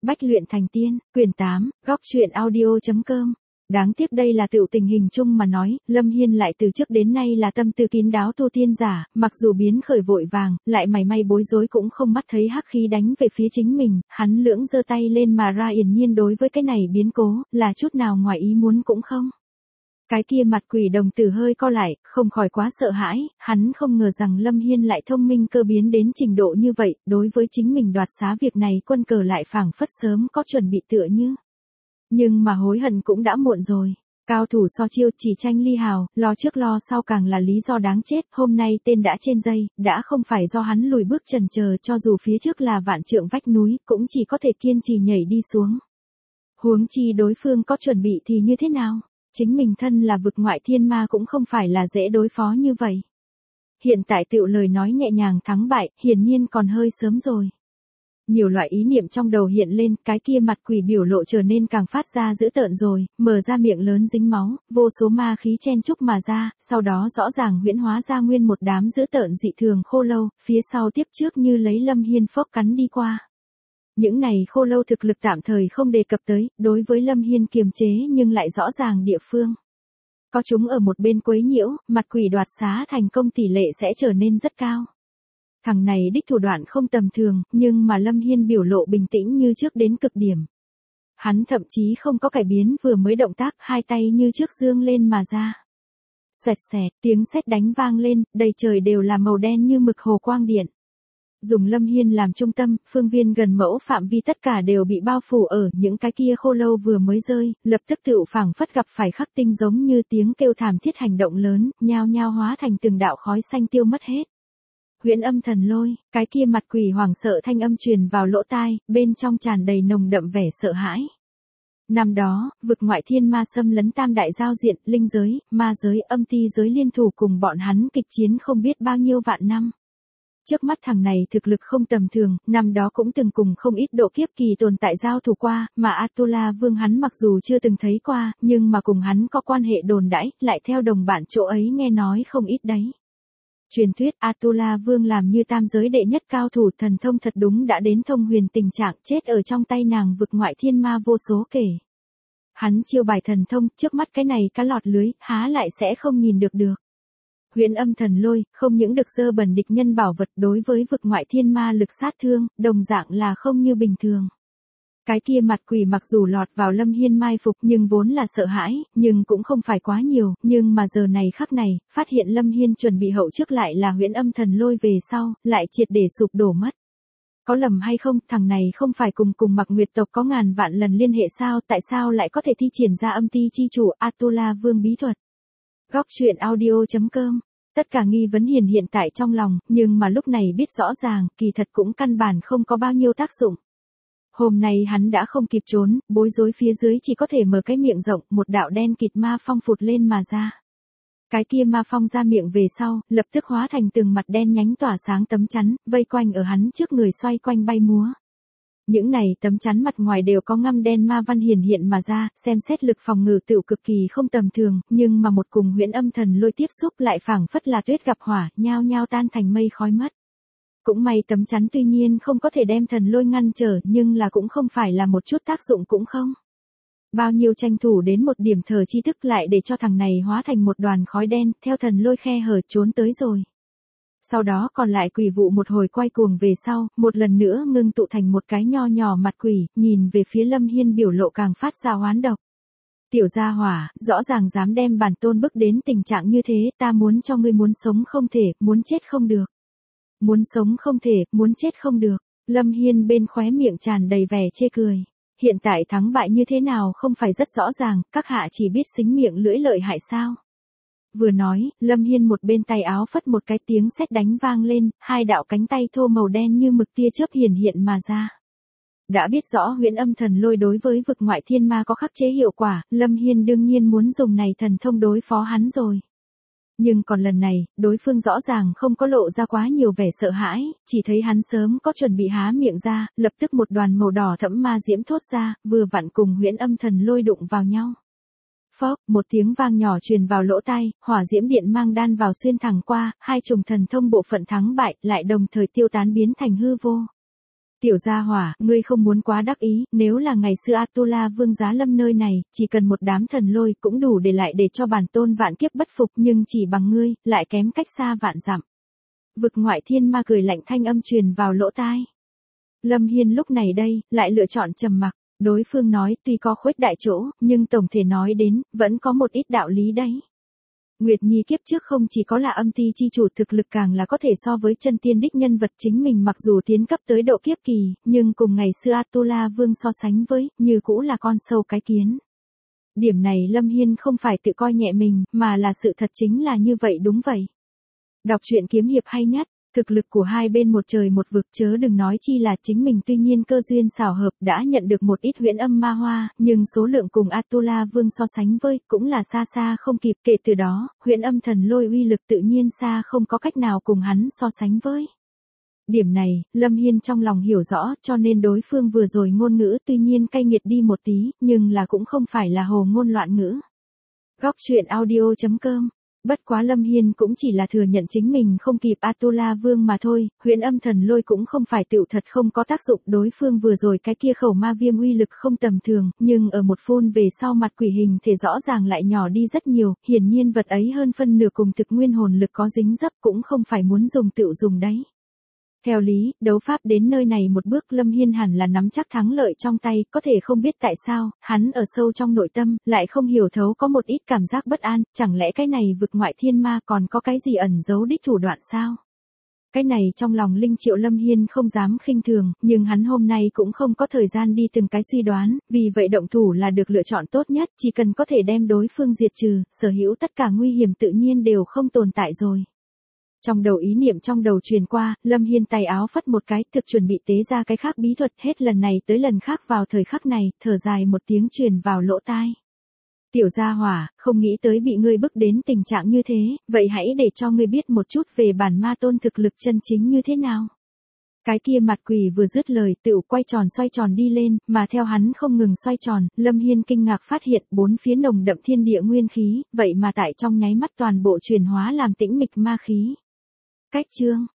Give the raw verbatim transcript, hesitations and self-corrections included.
Bách luyện thành tiên, quyển tám, góc truyện audio.com. Đáng tiếc đây là tựu tình hình chung mà nói, Lâm Hiên lại từ trước đến nay là tâm tư kín đáo tu tiên giả, mặc dù biến khởi vội vàng, lại mảy may bối rối cũng không mắt thấy hắc khí đánh về phía chính mình, hắn lưỡng giơ tay lên mà ra yển nhiên đối với cái này biến cố, là chút nào ngoài ý muốn cũng không. Cái kia mặt quỷ đồng tử hơi co lại, không khỏi quá sợ hãi, hắn không ngờ rằng Lâm Hiên lại thông minh cơ biến đến trình độ như vậy, đối với chính mình đoạt xá việc này quân cờ lại phảng phất sớm có chuẩn bị tựa như. Nhưng mà hối hận cũng đã muộn rồi. Cao thủ so chiêu chỉ tranh ly hào, lo trước lo sau càng là lý do đáng chết, hôm nay tên đã trên dây, đã không phải do hắn lùi bước chần chờ cho dù phía trước là vạn trượng vách núi, cũng chỉ có thể kiên trì nhảy đi xuống. Huống chi đối phương có chuẩn bị thì như thế nào? Chính mình thân là vực ngoại thiên ma cũng không phải là dễ đối phó như vậy. Hiện tại tựu lời nói nhẹ nhàng thắng bại, hiển nhiên còn hơi sớm rồi. Nhiều loại ý niệm trong đầu hiện lên, cái kia mặt quỷ biểu lộ trở nên càng phát ra dữ tợn rồi, mở ra miệng lớn dính máu, vô số ma khí chen chúc mà ra, sau đó rõ ràng huyễn hóa ra nguyên một đám dữ tợn dị thường khô lâu, phía sau tiếp trước như lấy Lâm Hiên phốc cắn đi qua. Những này khô lâu thực lực tạm thời không đề cập tới, đối với Lâm Hiên kiềm chế nhưng lại rõ ràng địa phương. Có chúng ở một bên quấy nhiễu, mặt quỷ đoạt xá thành công tỷ lệ sẽ trở nên rất cao. Thằng này đích thủ đoạn không tầm thường, nhưng mà Lâm Hiên biểu lộ bình tĩnh như trước đến cực điểm. Hắn thậm chí không có cải biến vừa mới động tác, hai tay như trước dương lên mà ra. Xoẹt xẹt, tiếng sét đánh vang lên, đầy trời đều là màu đen như mực hồ quang điện. Dùng Lâm Hiên làm trung tâm, phương viên gần mẫu phạm vi tất cả đều bị bao phủ ở những cái kia khô lâu vừa mới rơi, lập tức tựu phảng phất gặp phải khắc tinh giống như tiếng kêu thảm thiết hành động lớn, nhao nhao hóa thành từng đạo khói xanh tiêu mất hết. Huyễn âm thần lôi, cái kia mặt quỷ hoảng sợ thanh âm truyền vào lỗ tai, bên trong tràn đầy nồng đậm vẻ sợ hãi. Năm đó, vực ngoại thiên ma xâm lấn tam đại giao diện, linh giới, ma giới, âm ti giới liên thủ cùng bọn hắn kịch chiến không biết bao nhiêu vạn năm. Trước mắt thằng này thực lực không tầm thường, năm đó cũng từng cùng không ít độ kiếp kỳ tồn tại giao thủ qua, mà Atula Vương hắn mặc dù chưa từng thấy qua, nhưng mà cùng hắn có quan hệ đồn đãi, lại theo đồng bạn chỗ ấy nghe nói không ít đấy. Truyền thuyết Atula Vương làm như tam giới đệ nhất cao thủ, thần thông thật đúng đã đến thông huyền tình trạng, chết ở trong tay nàng vực ngoại thiên ma vô số kể. Hắn chiêu bài thần thông, trước mắt cái này cá lọt lưới, há lại sẽ không nhìn được được. Huyễn âm thần lôi, không những được dơ bẩn địch nhân bảo vật, đối với vực ngoại thiên ma lực sát thương, đồng dạng là không như bình thường. Cái kia mặt quỷ mặc dù lọt vào Lâm Hiên mai phục nhưng vốn là sợ hãi, nhưng cũng không phải quá nhiều, nhưng mà giờ này khắc này, phát hiện Lâm Hiên chuẩn bị hậu trước lại là huyễn âm thần lôi về sau, lại triệt để sụp đổ mất. Có lầm hay không, thằng này không phải cùng cùng Mặc Nguyệt tộc có ngàn vạn lần liên hệ sao, tại sao lại có thể thi triển ra âm ti chi chủ Atula Vương bí thuật. Góc truyện audio.com. Tất cả nghi vấn hiển hiện tại trong lòng, nhưng mà lúc này biết rõ ràng, kỳ thật cũng căn bản không có bao nhiêu tác dụng. Hôm nay hắn đã không kịp trốn, bối rối phía dưới chỉ có thể mở cái miệng rộng, một đạo đen kịt ma phong phụt lên mà ra. Cái kia ma phong ra miệng về sau, lập tức hóa thành từng mặt đen nhánh tỏa sáng tấm chắn, vây quanh ở hắn trước người xoay quanh bay múa. Những này tấm chắn mặt ngoài đều có ngăm đen ma văn hiển hiện mà ra, xem xét lực phòng ngự tựu cực kỳ không tầm thường, nhưng mà một cùng huyễn âm thần lôi tiếp xúc lại phảng phất là tuyết gặp hỏa, nhao nhao tan thành mây khói mất. Cũng may tấm chắn tuy nhiên không có thể đem thần lôi ngăn trở, nhưng là cũng không phải là một chút tác dụng cũng không. Bao nhiêu tranh thủ đến một điểm thờ chi thức lại để cho thằng này hóa thành một đoàn khói đen, theo thần lôi khe hở trốn tới rồi. Sau đó còn lại quỷ vụ một hồi quay cuồng về sau, một lần nữa ngưng tụ thành một cái nho nhỏ mặt quỷ, nhìn về phía Lâm Hiên biểu lộ càng phát ra oán độc. Tiểu gia hỏa, rõ ràng dám đem bản tôn bức đến tình trạng như thế, ta muốn cho ngươi muốn sống không thể, muốn chết không được. Muốn sống không thể, muốn chết không được. Lâm Hiên bên khóe miệng tràn đầy vẻ chê cười. Hiện tại thắng bại như thế nào không phải rất rõ ràng, các hạ chỉ biết xính miệng lưỡi lợi hại sao. Vừa nói, Lâm Hiên một bên tay áo phất một cái tiếng sét đánh vang lên, hai đạo cánh tay thô màu đen như mực tia chớp hiển hiện mà ra. Đã biết rõ huyễn âm thần lôi đối với vực ngoại thiên ma có khắc chế hiệu quả, Lâm Hiên đương nhiên muốn dùng này thần thông đối phó hắn rồi. Nhưng còn lần này, đối phương rõ ràng không có lộ ra quá nhiều vẻ sợ hãi, chỉ thấy hắn sớm có chuẩn bị há miệng ra, lập tức một đoàn màu đỏ thẫm ma diễm thốt ra, vừa vặn cùng huyễn âm thần lôi đụng vào nhau. Phốc, một tiếng vang nhỏ truyền vào lỗ tai, hỏa diễm điện mang đan vào xuyên thẳng qua, hai trùng thần thông bộ phận thắng bại, lại đồng thời tiêu tán biến thành hư vô. Tiểu gia hỏa, ngươi không muốn quá đắc ý, nếu là ngày xưa Atula Vương giá lâm nơi này, chỉ cần một đám thần lôi cũng đủ để lại để cho bản tôn vạn kiếp bất phục, nhưng chỉ bằng ngươi, lại kém cách xa vạn dặm. Vực ngoại thiên ma cười lạnh thanh âm truyền vào lỗ tai. Lâm Hiên lúc này đây, lại lựa chọn trầm mặc, đối phương nói tuy có khuếch đại chỗ, nhưng tổng thể nói đến, vẫn có một ít đạo lý đấy. Nguyệt Nhi kiếp trước không chỉ có là âm ti chi chủ thực lực càng là có thể so với chân tiên đích nhân vật chính mình mặc dù tiến cấp tới độ kiếp kỳ, nhưng cùng ngày xưa Atula Vương so sánh với, như cũ là con sâu cái kiến. Điểm này Lâm Hiên không phải tự coi nhẹ mình, mà là sự thật chính là như vậy đúng vậy. Đọc truyện kiếm hiệp hay nhất, thực lực của hai bên một trời một vực chớ đừng nói chi là chính mình tuy nhiên cơ duyên xảo hợp đã nhận được một ít huyễn âm ma hoa, nhưng số lượng cùng Atula Vương so sánh với cũng là xa xa không kịp kể từ đó, huyễn âm thần lôi uy lực tự nhiên xa không có cách nào cùng hắn so sánh với. Điểm này, Lâm Hiên trong lòng hiểu rõ cho nên đối phương vừa rồi ngôn ngữ tuy nhiên cay nghiệt đi một tí, nhưng là cũng không phải là hồ ngôn loạn ngữ. Góc truyện audio chấm com. Bất quá Lâm Hiên cũng chỉ là thừa nhận chính mình không kịp Atula Vương mà thôi, huyễn âm thần lôi cũng không phải tựu thật không có tác dụng đối phương vừa rồi cái kia khẩu ma viêm uy lực không tầm thường, nhưng ở một phun về sau mặt quỷ hình thể rõ ràng lại nhỏ đi rất nhiều, hiển nhiên vật ấy hơn phân nửa cùng thực nguyên hồn lực có dính dấp cũng không phải muốn dùng tựu dùng đấy. Theo lý, đấu pháp đến nơi này một bước Lâm Hiên hẳn là nắm chắc thắng lợi trong tay, có thể không biết tại sao, hắn ở sâu trong nội tâm, lại không hiểu thấu có một ít cảm giác bất an, chẳng lẽ cái này vực ngoại thiên ma còn có cái gì ẩn giấu đích thủ đoạn sao? Cái này trong lòng Linh Triệu Lâm Hiên không dám khinh thường, nhưng hắn hôm nay cũng không có thời gian đi từng cái suy đoán, vì vậy động thủ là được lựa chọn tốt nhất, chỉ cần có thể đem đối phương diệt trừ, sở hữu tất cả nguy hiểm tự nhiên đều không tồn tại rồi. Trong đầu ý niệm trong đầu truyền qua, Lâm Hiên tay áo phất một cái, thực chuẩn bị tế ra cái khác bí thuật, hết lần này tới lần khác vào thời khắc này, thở dài một tiếng truyền vào lỗ tai. Tiểu gia hỏa, không nghĩ tới bị ngươi bức đến tình trạng như thế, vậy hãy để cho ngươi biết một chút về bản ma tôn thực lực chân chính như thế nào. Cái kia mặt quỷ vừa dứt lời tựu quay tròn xoay tròn đi lên, mà theo hắn không ngừng xoay tròn, Lâm Hiên kinh ngạc phát hiện bốn phía nồng đậm thiên địa nguyên khí, vậy mà tại trong nháy mắt toàn bộ chuyển hóa làm tĩnh mịch ma khí. Cách chương